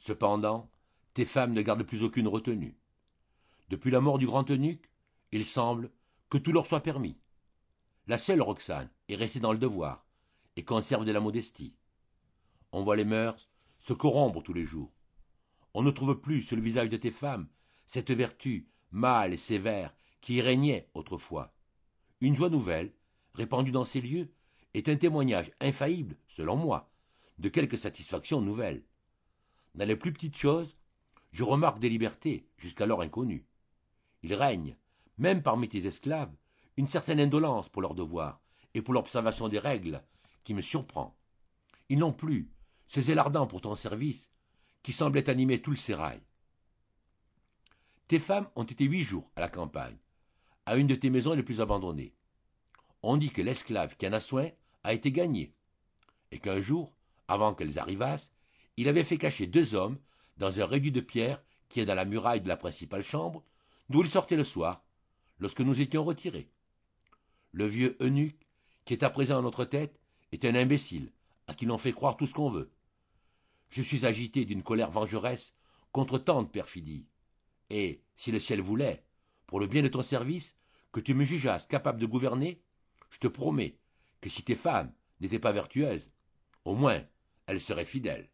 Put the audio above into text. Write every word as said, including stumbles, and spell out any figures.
Cependant, tes femmes ne gardent plus aucune retenue. Depuis la mort du grand eunuque, il semble que tout leur soit permis. La seule Roxane est restée dans le devoir et conserve de la modestie. On voit les mœurs se corrompre tous les jours. On ne trouve plus sur le visage de tes femmes cette vertu mâle et sévère qui y régnait autrefois. Une joie nouvelle, répandue dans ces lieux, est un témoignage infaillible, selon moi, de quelque satisfaction nouvelle. Dans les plus petites choses, je remarque des libertés jusqu'alors inconnues. Il règne, même parmi tes esclaves, une certaine indolence pour leurs devoirs et pour l'observation des règles qui me surprend. Ils n'ont plus ce zèle ardent pour ton service qui semblait animer tout le sérail. Tes femmes ont été huit jours à la campagne, à une de tes maisons les plus abandonnées. On dit que l'esclave qui en a soin a été gagné, et qu'un jour, avant qu'elles arrivassent, il avait fait cacher deux hommes dans un réduit de pierre qui est dans la muraille de la principale chambre, d'où ils sortaient le soir, lorsque nous étions retirés. Le vieux eunuque, qui est à présent à notre tête, est un imbécile, à qui l'on fait croire tout ce qu'on veut. Je suis agité d'une colère vengeresse contre tant de perfidie, et, si le ciel voulait, pour le bien de ton service, que tu me jugeasses capable de gouverner, je te promets que si tes femmes n'étaient pas vertueuses, au moins elles seraient fidèles.